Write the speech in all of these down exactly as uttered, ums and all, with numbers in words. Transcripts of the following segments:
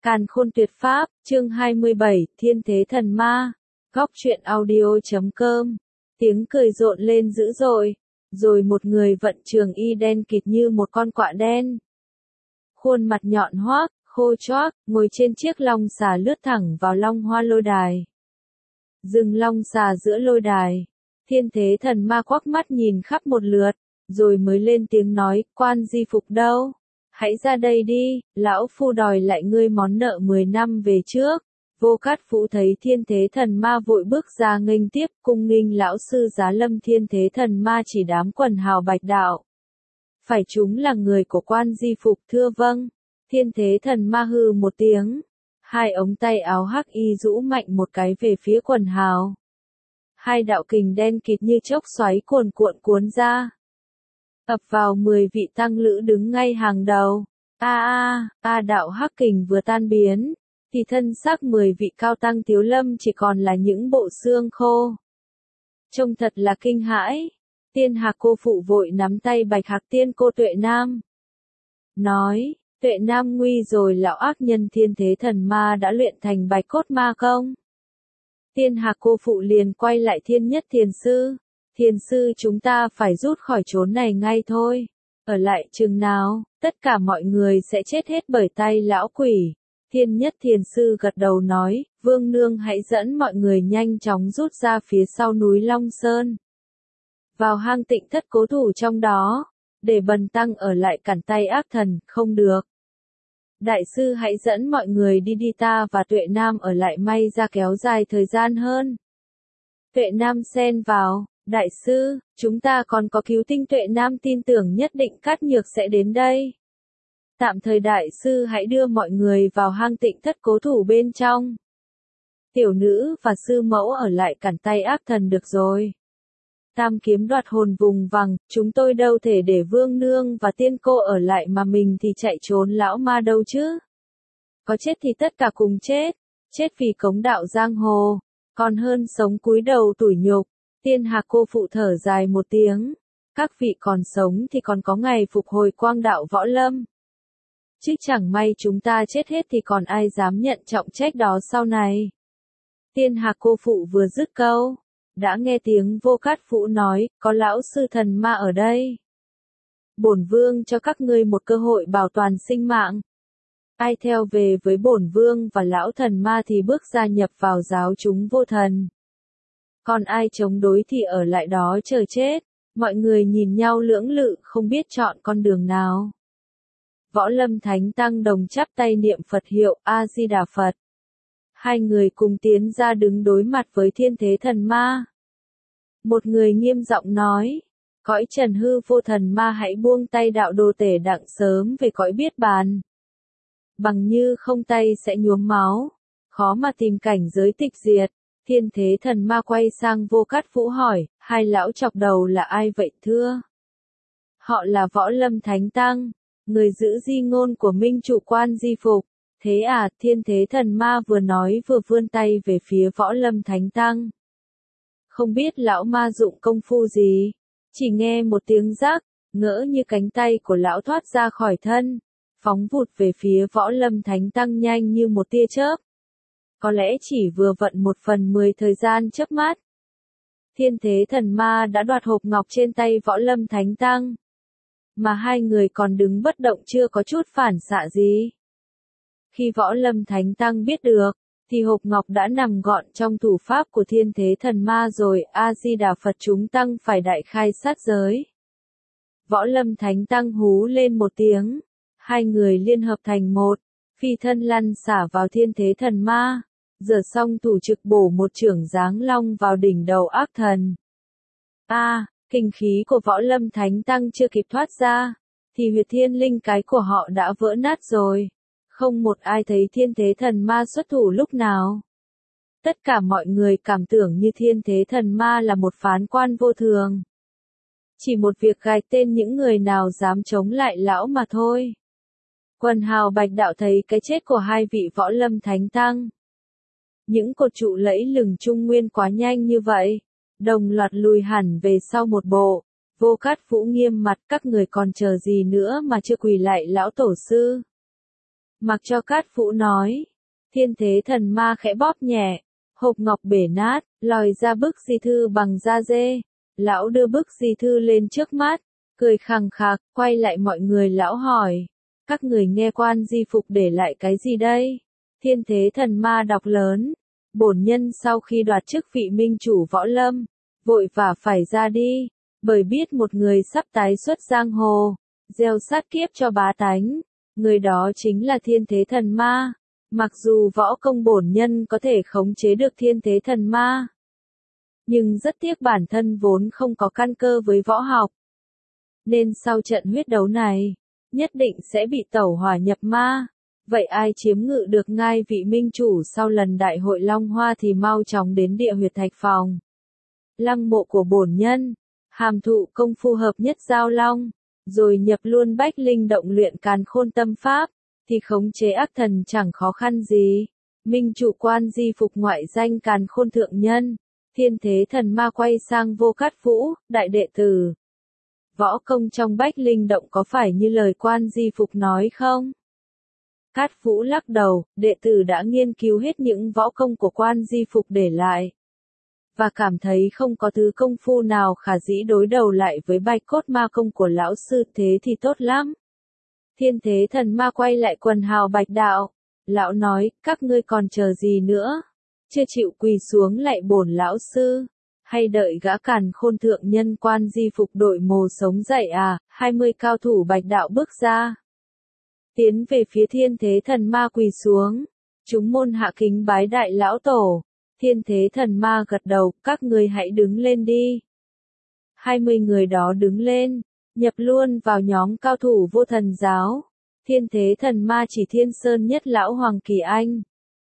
Càn khôn tuyệt pháp, chương hai mươi bảy, Thiên thế thần ma. Góc truyện audio chấm com. Tiếng cười rộn lên dữ dội, rồi một người vận trường y đen kịt như một con quạ đen. Khuôn mặt nhọn hoác, khô choác, ngồi trên chiếc long xà lướt thẳng vào long hoa lôi đài. Dừng long xà giữa lôi đài, thiên thế thần ma quắc mắt nhìn khắp một lượt, rồi mới lên tiếng nói, quan di phục đâu? Hãy ra đây đi, lão phu đòi lại ngươi món nợ mười năm về trước. Vô Cát Phũ thấy thiên thế thần ma vội bước ra nghênh tiếp, cung nghinh lão sư Giá Lâm. Thiên thế thần ma chỉ đám quần hào bạch đạo. Phải chúng là người của quan di phục? Thưa vâng. Thiên thế thần ma hừ một tiếng. Hai ống tay áo hắc y rũ mạnh một cái về phía quần hào. Hai đạo kình đen kịt như chốc xoáy cuồn cuộn cuốn ra. Ập vào mười vị tăng lữ đứng ngay hàng đầu. A a, a đạo hắc kình vừa tan biến, thì thân xác mười vị cao tăng thiếu lâm chỉ còn là những bộ xương khô. Trông thật là kinh hãi. Tiên Hạc cô phụ vội nắm tay Bạch Hạc tiên cô Tuệ Nam. Nói, Tuệ Nam nguy rồi, lão ác nhân thiên thế thần ma đã luyện thành bạch cốt ma công. Tiên Hạc cô phụ liền quay lại Thiên Nhất Thiền Sư. Thiền sư, chúng ta phải rút khỏi chốn này ngay thôi. Ở lại chừng nào, tất cả mọi người sẽ chết hết bởi tay lão quỷ. Thiên Nhất Thiền Sư gật đầu nói, Vương Nương hãy dẫn mọi người nhanh chóng rút ra phía sau núi Long Sơn. Vào hang Tịnh Thất cố thủ trong đó, để bần tăng ở lại cản tay ác thần, không được. Đại sư hãy dẫn mọi người đi đi, ta và Tuệ Nam ở lại may ra kéo dài thời gian hơn. Tuệ Nam xen vào. Đại sư, chúng ta còn có cứu tinh. Tuệ Nam tin tưởng nhất định Cát Nhược sẽ đến đây. Tạm thời đại sư hãy đưa mọi người vào hang Tịnh Thất cố thủ bên trong. Tiểu nữ và sư mẫu ở lại cản tay ác thần được rồi. Tam kiếm đoạt hồn vùng vằng, chúng tôi đâu thể để Vương Nương và tiên cô ở lại mà mình thì chạy trốn lão ma đâu chứ. Có chết thì tất cả cùng chết, chết vì cống đạo giang hồ, còn hơn sống cúi đầu tủi nhục. Tiên Hạc cô phụ thở dài một tiếng. Các vị còn sống thì còn có ngày phục hồi quang đạo võ lâm. Chứ chẳng may chúng ta chết hết thì còn ai dám nhận trọng trách đó sau này. Tiên Hạc cô phụ vừa dứt câu, đã nghe tiếng Vô Cát Phũ nói, có lão sư thần ma ở đây. Bổn vương cho các ngươi một cơ hội bảo toàn sinh mạng. Ai theo về với bổn vương và lão thần ma thì bước gia nhập vào giáo chúng vô thần. Còn ai chống đối thì ở lại đó chờ chết. Mọi người nhìn nhau lưỡng lự không biết chọn con đường nào. Võ Lâm Thánh Tăng đồng chắp tay niệm Phật hiệu A-di-đà Phật. Hai người cùng tiến ra đứng đối mặt với thiên thế thần ma. Một người nghiêm giọng nói, cõi trần hư vô thần ma hãy buông tay, đạo đồ tể đặng sớm về cõi biết bàn. Bằng như không tay sẽ nhuốm máu, khó mà tìm cảnh giới tịch diệt. Thiên thế thần ma quay sang Vô Cát Phũ hỏi, hai lão chọc đầu là ai vậy thưa? Họ là Võ Lâm Thánh Tăng, người giữ di ngôn của Minh Chủ quan di phục. Thế à? Thiên thế thần ma vừa nói vừa vươn tay về phía Võ Lâm Thánh Tăng. Không biết lão ma dụng công phu gì, chỉ nghe một tiếng rắc, ngỡ như cánh tay của lão thoát ra khỏi thân, phóng vụt về phía Võ Lâm Thánh Tăng nhanh như một tia chớp. Có lẽ chỉ vừa vận một phần mười thời gian chớp mắt. Thiên thế thần ma đã đoạt hộp ngọc trên tay Võ Lâm Thánh Tăng. Mà hai người còn đứng bất động chưa có chút phản xạ gì. Khi Võ Lâm Thánh Tăng biết được, thì hộp ngọc đã nằm gọn trong thủ pháp của thiên thế thần ma rồi. A-di-đà Phật, chúng tăng phải đại khai sát giới. Võ Lâm Thánh Tăng hú lên một tiếng. Hai người liên hợp thành một, phi thân lăn xả vào thiên thế thần ma. Giờ xong thủ trực bổ một chưởng giáng long vào đỉnh đầu ác thần. A, à, kinh khí của Võ Lâm Thánh Tăng chưa kịp thoát ra, thì huyệt thiên linh cái của họ đã vỡ nát rồi. Không một ai thấy thiên thế thần ma xuất thủ lúc nào. Tất cả mọi người cảm tưởng như thiên thế thần ma là một phán quan vô thường. Chỉ một việc gài tên những người nào dám chống lại lão mà thôi. Quần hào bạch đạo thấy cái chết của hai vị Võ Lâm Thánh Tăng. Những cột trụ lẫy lừng trung nguyên quá nhanh như vậy, đồng loạt lùi hẳn về sau một bộ. Vô Cát Phũ nghiêm mặt, các người còn chờ gì nữa mà chưa quỳ lại lão tổ sư? Mặc cho Cát Phũ nói. Thiên Thế Thần Ma khẽ bóp nhẹ. Hộp ngọc bể nát, lòi ra bức di thư bằng da dê. Lão đưa bức di thư lên trước mắt, cười khằng khặc, quay lại mọi người lão hỏi. Các người nghe quan di phục để lại cái gì đây? Thiên Thế Thần Ma đọc lớn. Bổn nhân sau khi đoạt chức vị minh chủ võ lâm, vội vã phải ra đi, bởi biết một người sắp tái xuất giang hồ, gieo sát kiếp cho bá tánh. Người đó chính là Thiên Thế Thần Ma. Mặc dù võ công bổn nhân có thể khống chế được Thiên Thế Thần Ma, nhưng rất tiếc bản thân vốn không có căn cơ với võ học. Nên sau trận huyết đấu này, nhất định sẽ bị tẩu hỏa nhập ma. Vậy ai chiếm ngự được ngai vị minh chủ sau lần đại hội Long Hoa thì mau chóng đến địa huyệt thạch phòng. Lăng mộ của bổn nhân, hàm thụ công phu hợp nhất giao long, rồi nhập luôn bách linh động luyện càn khôn tâm pháp, thì khống chế ác thần chẳng khó khăn gì. Minh chủ quan di phục ngoại danh càn khôn thượng nhân. Thiên Thế Thần Ma quay sang Vô Cát Phũ, đại đệ tử. Võ công trong bách linh động có phải như lời quan di phục nói không? Cát Phũ lắc đầu, đệ tử đã nghiên cứu hết những võ công của quan di phục để lại, và cảm thấy không có thứ công phu nào khả dĩ đối đầu lại với bạch cốt ma công của lão sư, thế thì tốt lắm. Thiên Thế Thần Ma quay lại quần hào bạch đạo. Lão nói, các ngươi còn chờ gì nữa? Chưa chịu quỳ xuống lại bổn lão sư, hay đợi gã càn khôn thượng nhân quan di phục đội mồ sống dậy à? Hai mươi cao thủ bạch đạo bước ra, tiến về phía Thiên Thế Thần Ma quỳ xuống. Chúng môn hạ kính bái đại lão tổ. Thiên Thế Thần Ma gật đầu, các ngươi hãy đứng lên đi. Hai mươi người đó đứng lên, nhập luôn vào nhóm cao thủ vô thần giáo. Thiên Thế Thần Ma chỉ Thiên Sơn Nhất lão Hoàng Kỳ Anh.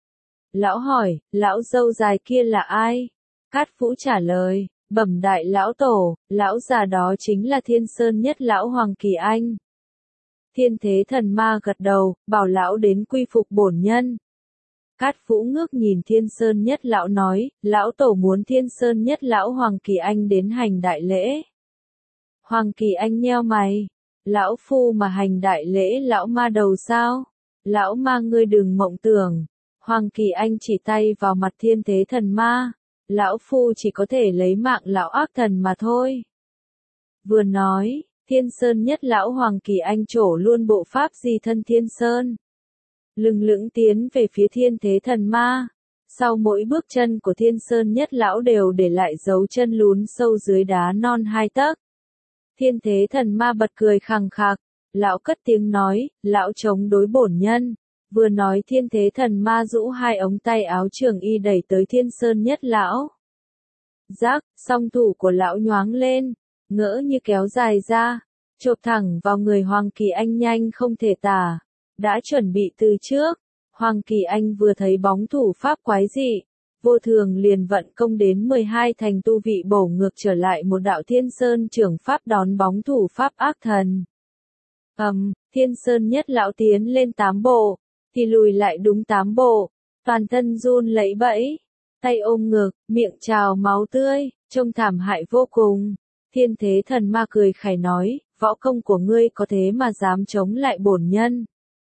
Lão hỏi, lão dâu dài kia là ai? Cát Phũ trả lời, bẩm đại lão tổ, lão già đó chính là Thiên Sơn Nhất lão Hoàng Kỳ Anh. Thiên Thế Thần Ma gật đầu, bảo lão đến quy phục bổn nhân. Cát Phũ ngước nhìn Thiên Sơn Nhất lão nói, lão tổ muốn Thiên Sơn Nhất lão Hoàng Kỳ Anh đến hành đại lễ. Hoàng Kỳ Anh nheo mày, lão phu mà hành đại lễ lão ma đầu sao? Lão ma ngươi đừng mộng tưởng. Hoàng Kỳ Anh chỉ tay vào mặt Thiên Thế Thần Ma, lão phu chỉ có thể lấy mạng lão ác thần mà thôi. Vừa nói, Thiên Sơn Nhất lão Hoàng Kỳ Anh trổ luôn bộ pháp di thân Thiên Sơn, lừng lững tiến về phía Thiên Thế Thần Ma. Sau mỗi bước chân của Thiên Sơn Nhất lão đều để lại dấu chân lún sâu dưới đá non hai tấc. Thiên Thế Thần Ma bật cười khằng khặc, lão cất tiếng nói, lão chống đối bổn nhân. Vừa nói Thiên Thế Thần Ma rũ hai ống tay áo trường y đẩy tới Thiên Sơn Nhất lão. Rắc, song thủ của lão nhoáng lên, ngỡ như kéo dài ra, chộp thẳng vào người Hoàng Kỳ Anh nhanh không thể tả. Đã chuẩn bị từ trước, Hoàng Kỳ Anh vừa thấy bóng thủ pháp quái dị, vô thường liền vận công đến mười hai thành tu vị bổ ngược trở lại một đạo Thiên Sơn trưởng pháp đón bóng thủ pháp ác thần. Ầm, um, Thiên Sơn Nhất lão tiến lên tám bộ, thì lùi lại đúng tám bộ, toàn thân run lẩy bẩy, tay ôm ngực, miệng trào máu tươi, trông thảm hại vô cùng. Thiên Thế Thần Ma cười khẩy nói, võ công của ngươi có thế mà dám chống lại bổn nhân.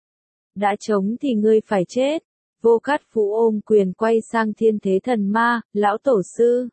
Đã chống thì ngươi phải chết. Vô Cát Phũ ôm quyền quay sang Thiên Thế Thần Ma, lão tổ sư.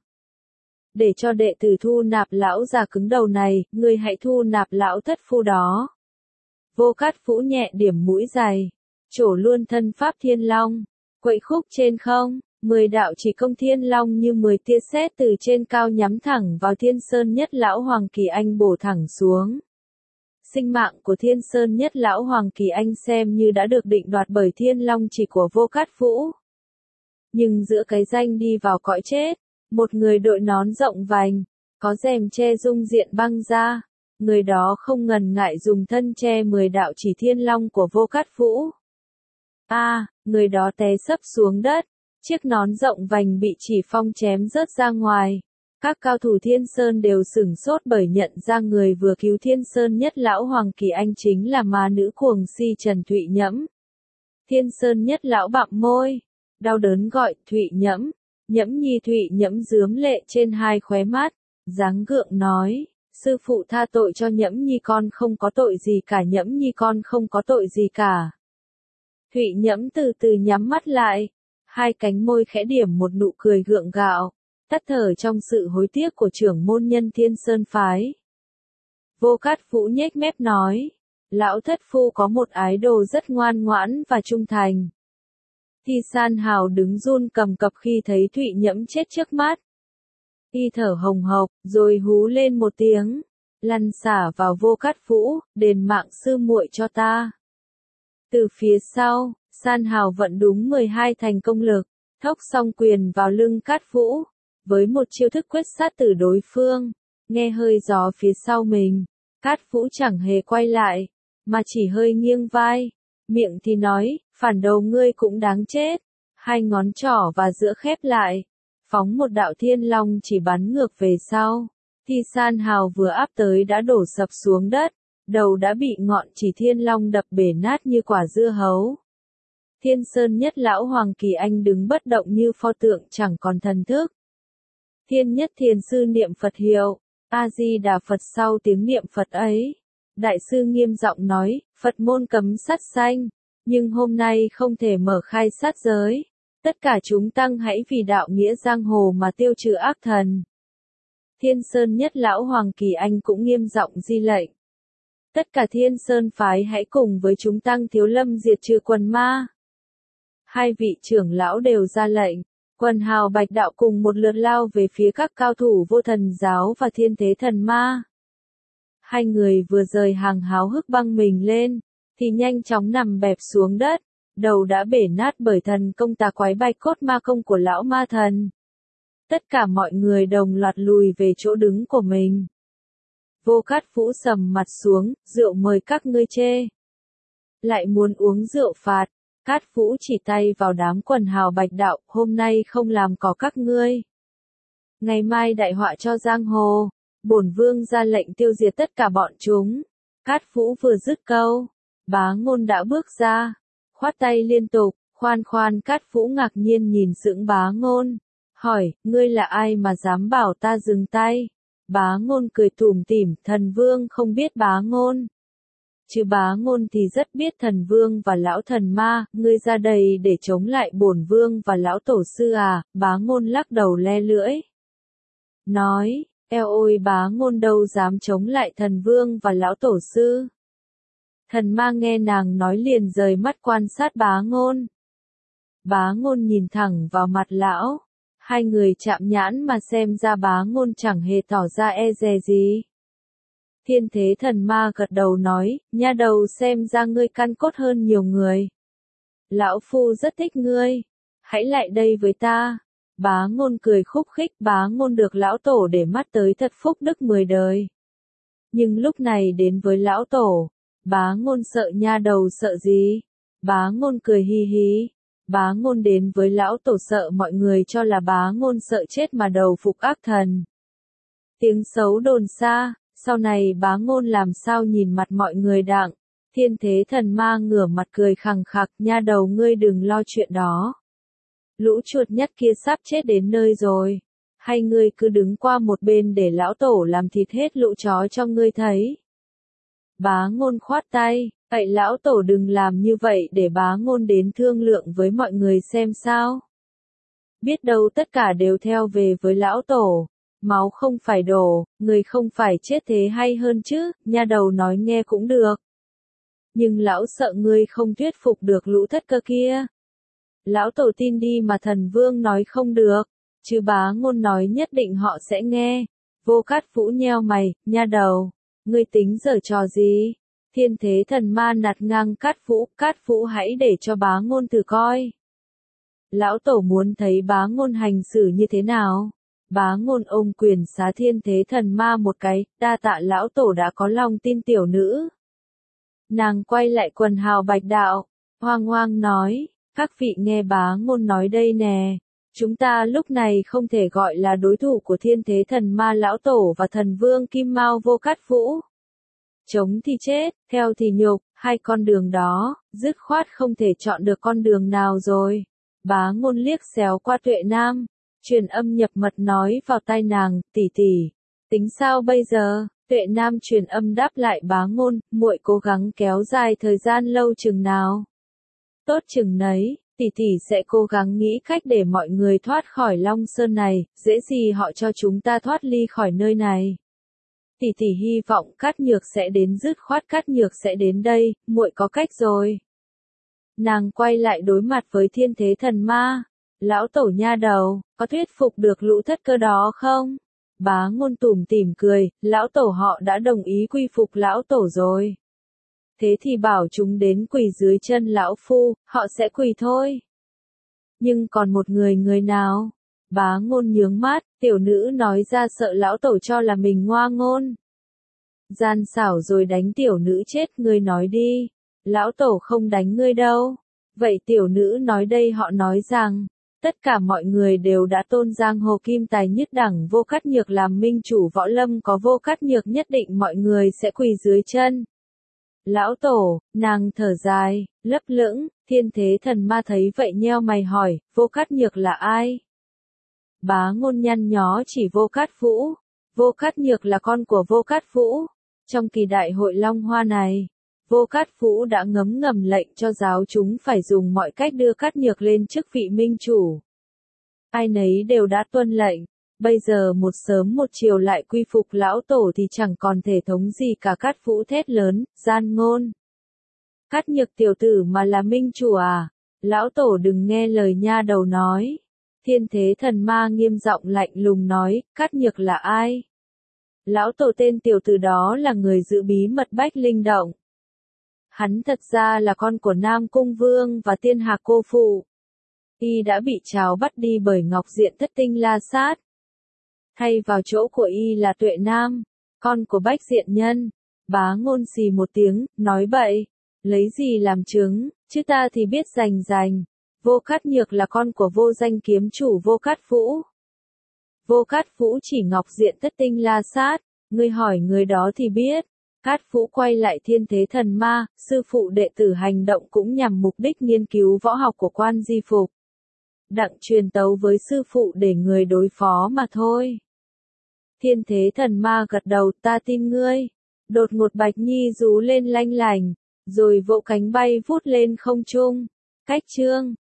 Để cho đệ tử thu nạp lão già cứng đầu này, ngươi hãy thu nạp lão thất phu đó. Vô Cát Phũ nhẹ điểm mũi dày, trổ luôn thân pháp Thiên Long, quậy khúc trên không, mười đạo chỉ công Thiên Long như mười tia sét từ trên cao nhắm thẳng vào Thiên Sơn Nhất lão Hoàng Kỳ Anh bổ thẳng xuống. Sinh mạng của Thiên Sơn Nhất lão Hoàng Kỳ Anh xem như đã được định đoạt bởi Thiên Long chỉ của Vô Cát Phũ. Nhưng giữa cái danh đi vào cõi chết, một người đội nón rộng vành, có rèm che dung diện băng ra, người đó không ngần ngại dùng thân che mười đạo chỉ Thiên Long của Vô Cát Phũ. A, à, người đó té sấp xuống đất, chiếc nón rộng vành bị chỉ phong chém rớt ra ngoài. Các cao thủ Thiên Sơn đều sửng sốt bởi nhận ra người vừa cứu Thiên Sơn Nhất lão Hoàng Kỳ Anh chính là ma nữ cuồng si Trần Thụy Nhẫm. Thiên Sơn Nhất lão bặm môi, đau đớn gọi, Thụy Nhẫm. Nhẫm nhi Thụy Nhẫm rướm lệ trên hai khóe mắt, dáng gượng nói, sư phụ tha tội cho Nhẫm nhi, con không có tội gì cả, Nhẫm nhi con không có tội gì cả. Thụy Nhẫm từ từ nhắm mắt lại, hai cánh môi khẽ điểm một nụ cười gượng gạo, tắt thở trong sự hối tiếc của trưởng môn nhân Thiên Sơn phái. Vô Cát Vũ nhếch mép nói, lão thất phu có một ái đồ rất ngoan ngoãn và trung thành. Thi San Hào đứng run cầm cập khi thấy Thụy Nhẫm chết trước mắt. Y thở hồng hộc, rồi hú lên một tiếng, lăn xả vào Vô Cát Vũ, đền mạng sư muội cho ta. Từ phía sau, San Hào vận đúng mười hai thành công lực, thốc song quyền vào lưng Cát Vũ, với một chiêu thức quyết sát tử đối phương, nghe hơi gió phía sau mình, Cát Vũ chẳng hề quay lại, mà chỉ hơi nghiêng vai, miệng thì nói, phản đồ ngươi cũng đáng chết, hai ngón trỏ và giữa khép lại, phóng một đạo thiên long chỉ bắn ngược về sau. Thi San Hào vừa áp tới đã đổ sập xuống đất, đầu đã bị ngọn chỉ thiên long đập bể nát như quả dưa hấu. Thiên Sơn Nhất Lão Hoàng Kỳ Anh đứng bất động như pho tượng chẳng còn thần thức. Thiên Nhất Thiền Sư niệm Phật hiệu, A-di-đà Phật. Sau tiếng niệm Phật ấy, Đại sư nghiêm giọng nói, Phật môn cấm sát sanh, nhưng hôm nay không thể mở khai sát giới. Tất cả chúng tăng hãy vì đạo nghĩa giang hồ mà tiêu trừ ác thần. Thiên Sơn Nhất Lão Hoàng Kỳ Anh cũng nghiêm giọng di lệnh. Tất cả Thiên Sơn phái hãy cùng với chúng tăng Thiếu Lâm diệt trừ quần ma. Hai vị trưởng lão đều ra lệnh, quần hào Bạch Đạo cùng một lượt lao về phía các cao thủ Vô Thần giáo và Thiên Thế Thần Ma. Hai người vừa rời hàng háo hức băng mình lên, thì nhanh chóng nằm bẹp xuống đất, đầu đã bể nát bởi thần công tà quái Bạch Cốt Ma Công của lão ma thần. Tất cả mọi người đồng loạt lùi về chỗ đứng của mình. Vô Cát Vũ sầm mặt xuống, rượu mời các ngươi chê. Lại muốn uống rượu phạt, Cát Vũ chỉ tay vào đám quần hào Bạch Đạo, hôm nay không làm có các ngươi. Ngày mai đại họa cho giang hồ, bổn vương ra lệnh tiêu diệt tất cả bọn chúng. Cát Vũ vừa dứt câu, Bá Ngôn đã bước ra, khoát tay liên tục, khoan khoan. Cát Vũ ngạc nhiên nhìn sững Bá Ngôn, hỏi, ngươi là ai mà dám bảo ta dừng tay? Bá Ngôn cười tủm tỉm, thần vương không biết Bá Ngôn. Chứ Bá Ngôn thì rất biết thần vương và lão thần ma, ngươi ra đây để chống lại bổn vương và lão tổ sư à? Bá Ngôn lắc đầu le lưỡi, nói, eo ôi, Bá Ngôn đâu dám chống lại thần vương và lão tổ sư. Thần ma nghe nàng nói liền rời mắt quan sát Bá Ngôn. Bá Ngôn nhìn thẳng vào mặt lão, hai người chạm nhãn mà xem ra Bá Ngôn chẳng hề tỏ ra e dè gì. Thiên Thế Thần Ma gật đầu nói, nha đầu xem ra ngươi căn cốt hơn nhiều người. Lão phu rất thích ngươi, hãy lại đây với ta. Bá Ngôn cười khúc khích, Bá Ngôn được lão tổ để mắt tới thật phúc đức mười đời. Nhưng lúc này đến với lão tổ, Bá Ngôn sợ nha đầu sợ gì? Bá Ngôn cười hi hi. Bá Ngôn đến với lão tổ sợ mọi người cho là Bá Ngôn sợ chết mà đầu phục ác thần. Tiếng xấu đồn xa, sau này Bá Ngôn làm sao nhìn mặt mọi người đặng. Thiên Thế Thần Ma ngửa mặt cười khằng khặc, nha đầu ngươi đừng lo chuyện đó. Lũ chuột nhắt kia sắp chết đến nơi rồi. Hay ngươi cứ đứng qua một bên để lão tổ làm thịt hết lũ chó cho ngươi thấy. Bá Ngôn khoát tay, vậy lão tổ đừng làm như vậy để Bá Ngôn đến thương lượng với mọi người xem sao. Biết đâu tất cả đều theo về với lão tổ. Máu không phải đổ, người không phải chết thế hay hơn chứ, nha đầu nói nghe cũng được. Nhưng lão sợ ngươi không thuyết phục được lũ thất cơ kia. Lão tổ tin đi mà thần vương nói không được, chứ Bá Ngôn nói nhất định họ sẽ nghe. Vô Cát Vũ nheo mày, nha đầu, ngươi tính giở trò gì? Thiên Thế Thần Ma nạt ngang Cát Vũ, Cát Vũ hãy để cho Bá Ngôn thử coi. Lão tổ muốn thấy Bá Ngôn hành xử như thế nào? Bá Ngôn ôm quyền xá Thiên Thế Thần Ma một cái, đa tạ lão tổ đã có lòng tin tiểu nữ. Nàng quay lại quần hào Bạch Đạo, hoang hoang nói, các vị nghe Bá Ngôn nói đây nè, chúng ta lúc này không thể gọi là đối thủ của Thiên Thế Thần Ma lão tổ và thần vương Kim Mao Vô Cát Vũ. Chống thì chết, theo thì nhục, hai con đường đó, dứt khoát không thể chọn được con đường nào rồi. Bá Ngôn liếc xéo qua Tuệ Nam, truyền âm nhập mật nói vào tai nàng, tỷ tỷ, tính sao bây giờ? Tuệ Nam truyền âm đáp lại Bá Ngôn, muội cố gắng kéo dài thời gian lâu chừng nào. tốt chừng nấy, tỷ tỷ sẽ cố gắng nghĩ cách để mọi người thoát khỏi Long Sơn này, dễ gì họ cho chúng ta thoát ly khỏi nơi này. Tỷ tỷ hy vọng Cát Nhược sẽ đến, dứt khoát Cát Nhược sẽ đến đây, muội có cách rồi. Nàng quay lại đối mặt với thiên thế thần ma. Lão tổ nha đầu, có thuyết phục được lũ thất cơ đó không? Bá Ngôn tủm tỉm cười, lão tổ họ đã đồng ý quy phục lão tổ rồi. Thế thì bảo chúng đến quỳ dưới chân lão phu, họ sẽ quỳ thôi. Nhưng còn một người người nào? Bá Ngôn nhướng mắt, tiểu nữ nói ra sợ lão tổ cho là mình ngoa ngôn. Gian xảo rồi đánh tiểu nữ chết, ngươi nói đi. Lão tổ không đánh ngươi đâu. Vậy tiểu nữ nói đây, họ nói rằng, tất cả mọi người đều đã tôn giang hồ kim tài nhất đẳng Vô Cát Nhược làm minh chủ võ lâm, có Vô Cát Nhược nhất định mọi người sẽ quỳ dưới chân. Lão tổ, nàng thở dài, lấp lửng, thiên thế thần ma thấy vậy nheo mày hỏi, Vô Cát Nhược là ai? Bá Ngôn nhăn nhó chỉ Vô Cát Vũ. Vô Cát Nhược là con của Vô Cát Vũ. Trong kỳ đại hội Long Hoa này, Vô Cát Vũ đã ngấm ngầm lệnh cho giáo chúng phải dùng mọi cách đưa Cát Nhược lên chức vị minh chủ. Ai nấy đều đã tuân lệnh, bây giờ một sớm một chiều lại quy phục lão tổ thì chẳng còn thể thống gì cả. Cát Vũ thét lớn, gian ngôn. Cát Nhược tiểu tử mà là minh chủ à? Lão tổ đừng nghe lời nha đầu nói. Thiên thế thần ma nghiêm giọng lạnh lùng nói, Cát Nhược là ai? Lão tổ tên tiểu tử đó là người giữ bí mật Bách Linh Động. Hắn thật ra là con của Nam Cung Vương và Tiên Hạc cô phụ. Y đã bị tráo bắt đi bởi Ngọc Diện Thất Tinh La Sát. Thay vào chỗ của Y là Tuệ Nam, con của Bách Diện Nhân. Bá Ngôn xì một tiếng, nói bậy. Lấy gì làm chứng, chứ ta thì biết rành rành. Vô Cát Nhược là con của vô danh kiếm chủ Vô Cát Vũ. Vô Cát Vũ chỉ Ngọc Diện Thất Tinh La Sát, ngươi hỏi người đó thì biết. Cát Vũ quay lại thiên thế thần ma, sư phụ đệ tử hành động cũng nhằm mục đích nghiên cứu võ học của Quan Di Phục. Đặng truyền tấu với sư phụ để người đối phó mà thôi. Thiên thế thần ma gật đầu, ta tin ngươi. Đột ngột Bạch Nhi rú lên lanh lành, rồi vỗ cánh bay vút lên không trung. Cách chương